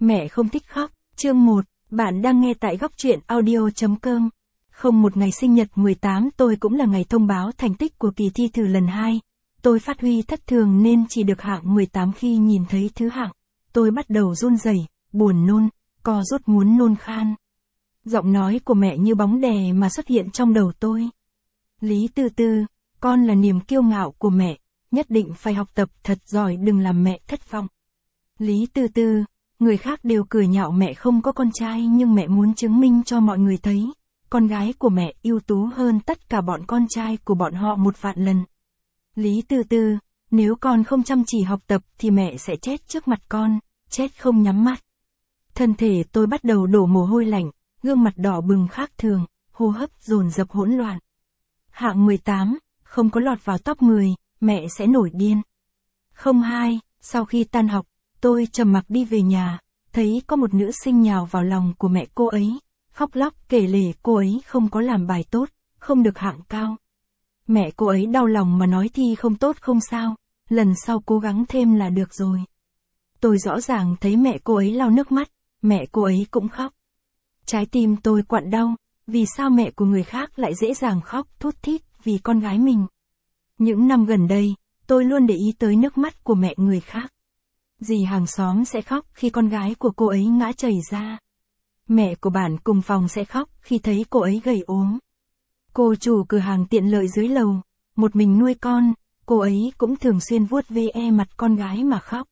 Mẹ không thích khóc. Chương 1, bạn đang nghe tại góc truyện audio.com. Không một ngày sinh nhật 18 tôi cũng là ngày thông báo thành tích của kỳ thi thử lần 2. Tôi phát huy thất thường nên chỉ được hạng 18 khi nhìn thấy thứ hạng. Tôi bắt đầu run rẩy, buồn nôn, co rút muốn nôn khan. Giọng nói của mẹ như bóng đè mà xuất hiện trong đầu tôi. Lý Tư Tư, con là niềm kiêu ngạo của mẹ, nhất định phải học tập thật giỏi đừng làm mẹ thất vọng. Lý Tư Tư, người khác đều cười nhạo mẹ không có con trai nhưng mẹ muốn chứng minh cho mọi người thấy, con gái của mẹ ưu tú hơn tất cả bọn con trai của bọn họ 1.000.000 lần. Lý Tư Tư, nếu con không chăm chỉ học tập thì mẹ sẽ chết trước mặt con, chết không nhắm mắt. Thân thể tôi bắt đầu đổ mồ hôi lạnh, gương mặt đỏ bừng khác thường, hô hấp dồn dập hỗn loạn. Hạng 18, không có lọt vào top 10, mẹ sẽ nổi điên. 02, sau khi tan học, tôi trầm mặc đi về nhà, thấy có một nữ sinh nhào vào lòng của mẹ cô ấy, khóc lóc kể lể cô ấy không có làm bài tốt, không được hạng cao. Mẹ cô ấy đau lòng mà nói thi không tốt không sao, lần sau cố gắng thêm là được rồi. Tôi rõ ràng thấy mẹ cô ấy lau nước mắt, mẹ cô ấy cũng khóc. Trái tim tôi quặn đau, vì sao mẹ của người khác lại dễ dàng khóc thút thít vì con gái mình. Những năm gần đây, tôi luôn để ý tới nước mắt của mẹ người khác. Dì hàng xóm sẽ khóc khi con gái của cô ấy ngã chảy ra. Mẹ của bạn cùng phòng sẽ khóc khi thấy cô ấy gầy ốm. Cô chủ cửa hàng tiện lợi dưới lầu, một mình nuôi con, cô ấy cũng thường xuyên vuốt ve mặt con gái mà khóc.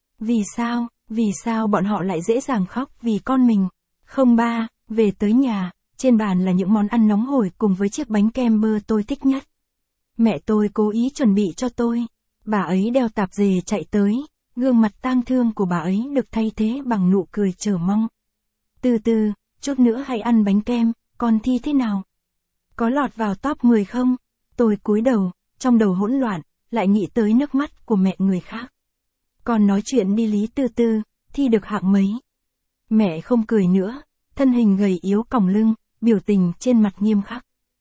Vì sao bọn họ lại dễ dàng khóc vì con mình? 03, về tới nhà, trên bàn là những món ăn nóng hổi cùng với chiếc bánh kem bơ tôi thích nhất. Mẹ tôi cố ý chuẩn bị cho tôi. Bà ấy đeo tạp dề chạy tới, gương mặt tang thương của bà ấy được thay thế bằng nụ cười chờ mong. Từ từ, chút nữa hãy ăn bánh kem, con thi thế nào? Có lọt vào top 10 không? Tôi cúi đầu, trong đầu hỗn loạn, lại nghĩ tới nước mắt của mẹ người khác. Con nói chuyện đi Lý Tư Tư, thi được hạng mấy? Mẹ không cười nữa, thân hình gầy yếu còng lưng, biểu tình trên mặt nghiêm khắc.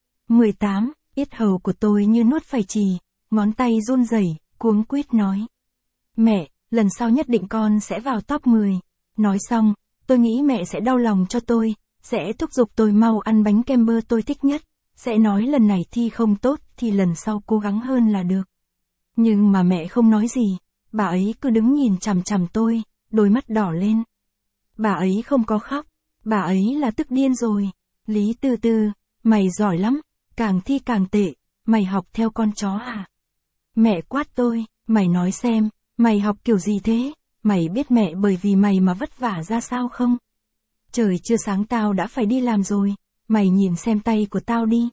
18, yết hầu của tôi như nuốt phải chì, ngón tay run rẩy, cuống quýt nói. Mẹ, lần sau nhất định con sẽ vào top 10. Nói xong, tôi nghĩ mẹ sẽ đau lòng cho tôi, sẽ thúc giục tôi mau ăn bánh kem bơ tôi thích nhất, sẽ nói lần này thi không tốt thì lần sau cố gắng hơn là được. Nhưng mà mẹ không nói gì, bà ấy cứ đứng nhìn chằm chằm tôi, đôi mắt đỏ lên. Bà ấy không có khóc, bà ấy là tức điên rồi. Lý Tư Tư, mày giỏi lắm, càng thi càng tệ, mày học theo con chó à? Mẹ quát tôi, mày nói xem, mày học kiểu gì thế? Mày biết mẹ bởi vì mày mà vất vả ra sao không? Trời chưa sáng tao đã phải đi làm rồi, mày nhìn xem tay của tao đi.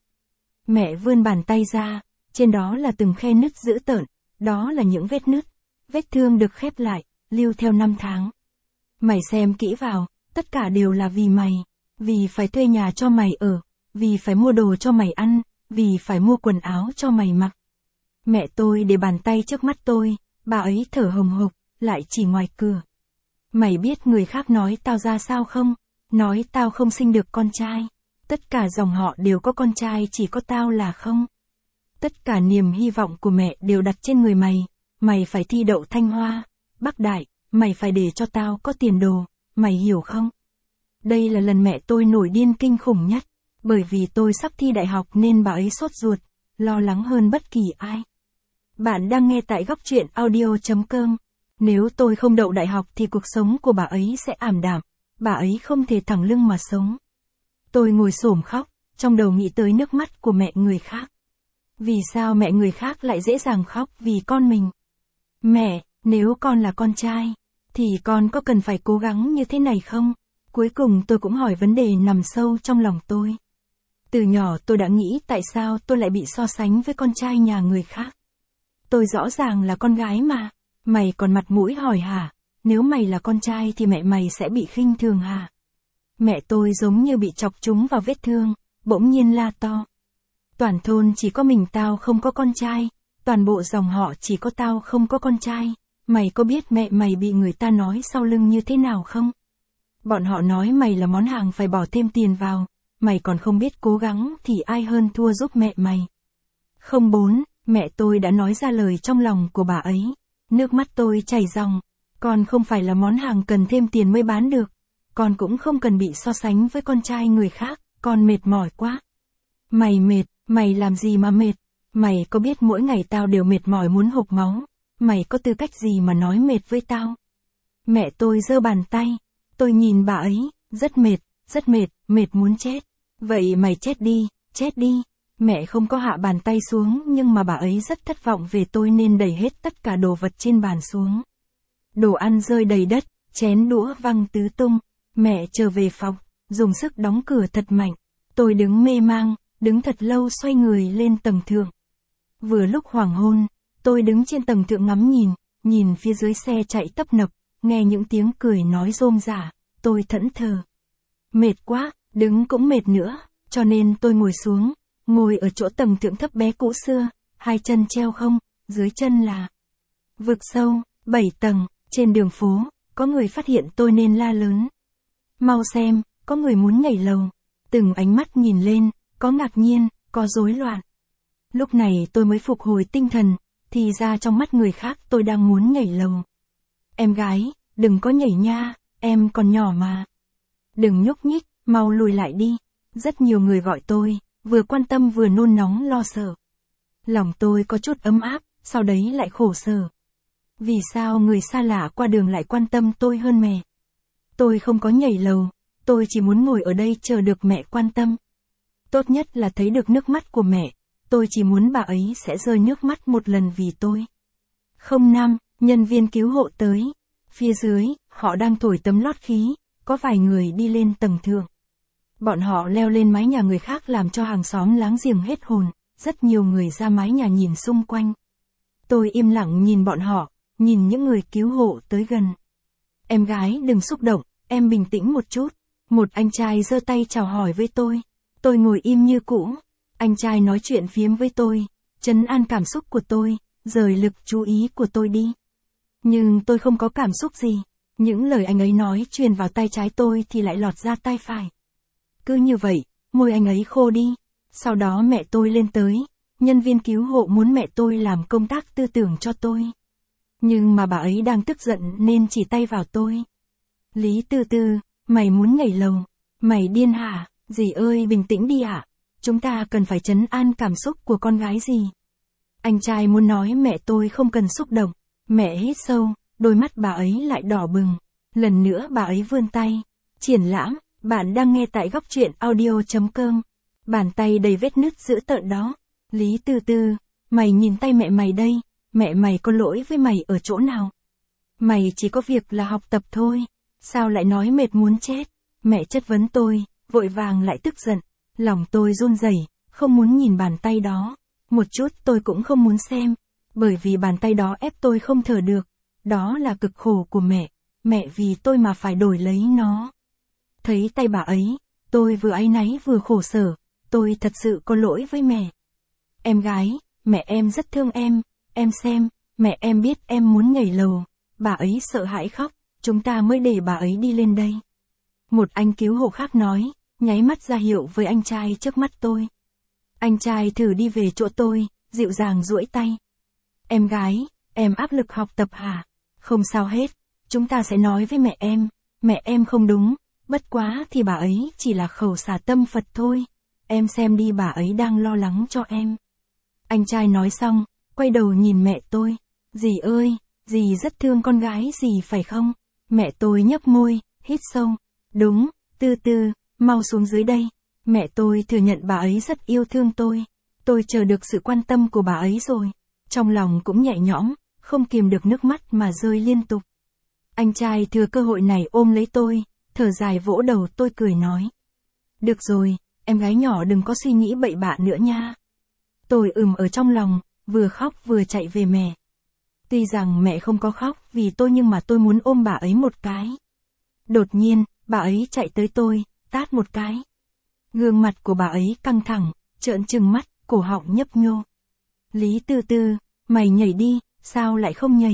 Mẹ vươn bàn tay ra, trên đó là từng khe nứt dữ tợn, đó là những vết nứt, vết thương được khép lại, lưu theo năm tháng. Mày xem kỹ vào, tất cả đều là vì mày, vì phải thuê nhà cho mày ở, vì phải mua đồ cho mày ăn, vì phải mua quần áo cho mày mặc. Mẹ tôi để bàn tay trước mắt tôi, bà ấy thở hồng hộc, lại chỉ ngoài cửa. Mày biết người khác nói tao ra sao không? Nói tao không sinh được con trai. Tất cả dòng họ đều có con trai chỉ có tao là không. Tất cả niềm hy vọng của mẹ đều đặt trên người mày. Mày phải thi đậu Thanh Hoa, Bắc Đại, mày phải để cho tao có tiền đồ, mày hiểu không? Đây là lần mẹ tôi nổi điên kinh khủng nhất. Bởi vì tôi sắp thi đại học nên bà ấy sốt ruột, lo lắng hơn bất kỳ ai. Bạn đang nghe tại góc truyện audio.com. Nếu tôi không đậu đại học thì cuộc sống của bà ấy sẽ ảm đạm, bà ấy không thể thẳng lưng mà sống. Tôi ngồi xổm khóc, trong đầu nghĩ tới nước mắt của mẹ người khác. Vì sao mẹ người khác lại dễ dàng khóc vì con mình? Mẹ, nếu con là con trai, thì con có cần phải cố gắng như thế này không? Cuối cùng tôi cũng hỏi vấn đề nằm sâu trong lòng tôi. Từ nhỏ tôi đã nghĩ tại sao tôi lại bị so sánh với con trai nhà người khác. Tôi rõ ràng là con gái mà. Mày còn mặt mũi hỏi hả? Nếu mày là con trai thì mẹ mày sẽ bị khinh thường hả? Mẹ tôi giống như bị chọc trúng vào vết thương, bỗng nhiên la to. Toàn thôn chỉ có mình tao không có con trai, toàn bộ dòng họ chỉ có tao không có con trai. Mày có biết mẹ mày bị người ta nói sau lưng như thế nào không? Bọn họ nói mày là món hàng phải bỏ thêm tiền vào, mày còn không biết cố gắng thì ai hơn thua giúp mẹ mày. 04, mẹ tôi đã nói ra lời trong lòng của bà ấy. Nước mắt tôi chảy ròng. Con không phải là món hàng cần thêm tiền mới bán được. Con cũng không cần bị so sánh với con trai người khác, con mệt mỏi quá. Mày mệt, mày làm gì mà mệt? Mày có biết mỗi ngày tao đều mệt mỏi muốn hộc máu, mày có tư cách gì mà nói mệt với tao? Mẹ tôi giơ bàn tay, tôi nhìn bà ấy, rất mệt, mệt muốn chết. Vậy mày chết đi. Mẹ không có hạ bàn tay xuống nhưng mà bà ấy rất thất vọng về tôi nên đẩy hết tất cả đồ vật trên bàn xuống. Đồ ăn rơi đầy đất, chén đũa văng tứ tung. Mẹ trở về phòng, dùng sức đóng cửa thật mạnh. Tôi đứng mê mang, đứng thật lâu xoay người lên tầng thượng. Vừa lúc hoàng hôn, tôi đứng trên tầng thượng ngắm nhìn phía dưới xe chạy tấp nập, nghe những tiếng cười nói rôm rả, tôi thẫn thờ. Mệt quá, đứng cũng mệt nữa, cho nên tôi ngồi xuống, ngồi ở chỗ tầng thượng thấp bé cũ xưa, hai chân treo không, dưới chân là vực sâu, 7 tầng, trên đường phố, có người phát hiện tôi nên la lớn. Mau xem, có người muốn nhảy lầu. Từng ánh mắt nhìn lên, có ngạc nhiên, có rối loạn. Lúc này tôi mới phục hồi tinh thần, thì ra trong mắt người khác tôi đang muốn nhảy lầu. Em gái, đừng có nhảy nha, em còn nhỏ mà. Đừng nhúc nhích, mau lùi lại đi. Rất nhiều người gọi tôi, vừa quan tâm vừa nôn nóng lo sợ. Lòng tôi có chút ấm áp, sau đấy lại khổ sở. Vì sao người xa lạ qua đường lại quan tâm tôi hơn mẹ? Tôi không có nhảy lầu, tôi chỉ muốn ngồi ở đây chờ được mẹ quan tâm. Tốt nhất là thấy được nước mắt của mẹ, tôi chỉ muốn bà ấy sẽ rơi nước mắt một lần vì tôi. 05, nhân viên cứu hộ tới. Phía dưới, họ đang thổi tấm lót khí, có vài người đi lên tầng thượng. Bọn họ leo lên mái nhà người khác làm cho hàng xóm láng giềng hết hồn, rất nhiều người ra mái nhà nhìn xung quanh. Tôi im lặng nhìn bọn họ, nhìn những người cứu hộ tới gần. Em gái đừng xúc động, em bình tĩnh một chút. Một anh trai giơ tay chào hỏi với tôi. Tôi ngồi im như cũ. Anh trai nói chuyện phiếm với tôi, trấn an cảm xúc của tôi, rời lực chú ý của tôi đi. Nhưng tôi không có cảm xúc gì. Những lời anh ấy nói truyền vào tai trái tôi thì lại lọt ra tai phải. Cứ như vậy, môi anh ấy khô đi. Sau đó mẹ tôi lên tới. Nhân viên cứu hộ muốn mẹ tôi làm công tác tư tưởng cho tôi. Nhưng mà bà ấy đang tức giận nên chỉ tay vào tôi. Lý Tư Tư, mày muốn nhảy lầu. Mày điên hả? Dì ơi bình tĩnh đi ạ. Chúng ta cần phải trấn an cảm xúc của con gái dì. Anh trai muốn nói mẹ tôi không cần xúc động. Mẹ hít sâu, đôi mắt bà ấy lại đỏ bừng. Lần nữa bà ấy vươn tay. Triển lãm, bạn đang nghe tại góc truyện audio.com. Bàn tay đầy vết nứt dữ tợn đó. Lý Tư Tư, mày nhìn tay mẹ mày đây. Mẹ mày có lỗi với mày ở chỗ nào? Mày chỉ có việc là học tập thôi. Sao lại nói mệt muốn chết? Mẹ chất vấn tôi, vội vàng lại tức giận. Lòng tôi run rẩy, không muốn nhìn bàn tay đó. Một chút tôi cũng không muốn xem. Bởi vì bàn tay đó ép tôi không thở được. Đó là cực khổ của mẹ. Mẹ vì tôi mà phải đổi lấy nó. Thấy tay bà ấy, tôi vừa áy náy vừa khổ sở. Tôi thật sự có lỗi với mẹ. Em gái, mẹ em rất thương em. Em xem, mẹ em biết em muốn nhảy lầu. Bà ấy sợ hãi khóc. Chúng ta mới để bà ấy đi lên đây. Một anh cứu hộ khác nói, nháy mắt ra hiệu với anh trai trước mắt tôi. Anh trai thử đi về chỗ tôi, dịu dàng duỗi tay. Em gái, em áp lực học tập hả? Không sao hết, chúng ta sẽ nói với mẹ em không đúng, bất quá thì bà ấy chỉ là khẩu xả tâm Phật thôi. Em xem đi bà ấy đang lo lắng cho em. Anh trai nói xong, quay đầu nhìn mẹ tôi. Dì ơi, dì rất thương con gái dì phải không? Mẹ tôi nhấp môi, hít sâu. Đúng, Tư Tư, mau xuống dưới đây. Mẹ tôi thừa nhận bà ấy rất yêu thương tôi. Tôi chờ được sự quan tâm của bà ấy rồi. Trong lòng cũng nhẹ nhõm, không kìm được nước mắt mà rơi liên tục. Anh trai thừa cơ hội này ôm lấy tôi, thở dài vỗ đầu tôi cười nói. Được rồi, em gái nhỏ đừng có suy nghĩ bậy bạ nữa nha. Tôi ở trong lòng, vừa khóc vừa chạy về mẹ. Tuy rằng mẹ không có khóc vì tôi nhưng mà tôi muốn ôm bà ấy một cái. Đột nhiên, bà ấy chạy tới tôi, tát một cái. Gương mặt của bà ấy căng thẳng, trợn trừng mắt, cổ họng nhấp nhô. Lý Tư Tư, mày nhảy đi, sao lại không nhảy?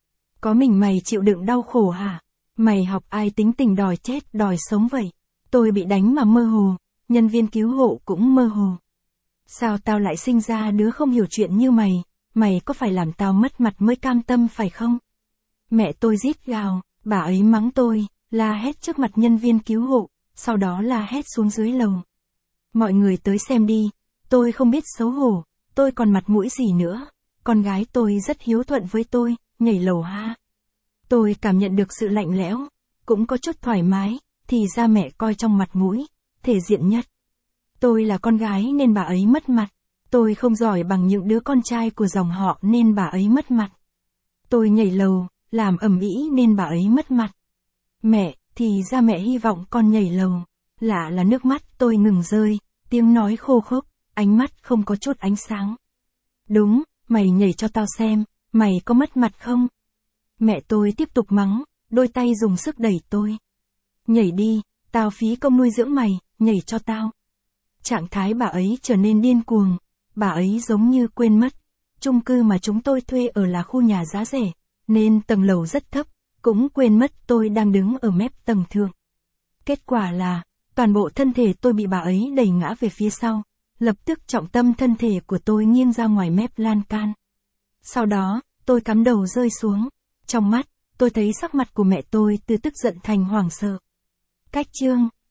Có mình mày chịu đựng đau khổ hả? Mày học ai tính tình đòi chết đòi sống vậy? Tôi bị đánh mà mơ hồ, nhân viên cứu hộ cũng mơ hồ. Sao tao lại sinh ra đứa không hiểu chuyện như mày? Mày có phải làm tao mất mặt mới cam tâm phải không? Mẹ tôi rít gào, bà ấy mắng tôi, la hét trước mặt nhân viên cứu hộ, sau đó la hét xuống dưới lầu. Mọi người tới xem đi, tôi không biết xấu hổ, tôi còn mặt mũi gì nữa, con gái tôi rất hiếu thuận với tôi, nhảy lầu ha. Tôi cảm nhận được sự lạnh lẽo, cũng có chút thoải mái, thì ra mẹ coi trong mặt mũi, thể diện nhất. Tôi là con gái nên bà ấy mất mặt, tôi không giỏi bằng những đứa con trai của dòng họ nên bà ấy mất mặt. Tôi nhảy lầu, làm ầm ĩ nên bà ấy mất mặt. Mẹ, thì ra mẹ hy vọng con nhảy lầu. Lạ là nước mắt tôi ngừng rơi, tiếng nói khô khốc, ánh mắt không có chút ánh sáng. Đúng, mày nhảy cho tao xem, mày có mất mặt không? Mẹ tôi tiếp tục mắng, đôi tay dùng sức đẩy tôi. Nhảy đi, tao phí công nuôi dưỡng mày, nhảy cho tao. Trạng thái bà ấy trở nên điên cuồng, bà ấy giống như quên mất. Chung cư mà chúng tôi thuê ở là khu nhà giá rẻ, nên tầng lầu rất thấp, cũng quên mất tôi đang đứng ở mép tầng thượng. Kết quả là, toàn bộ thân thể tôi bị bà ấy đẩy ngã về phía sau, lập tức trọng tâm thân thể của tôi nghiêng ra ngoài mép lan can. Sau đó, tôi cắm đầu rơi xuống, trong mắt, tôi thấy sắc mặt của mẹ tôi từ tức giận thành hoảng sợ. Cách chương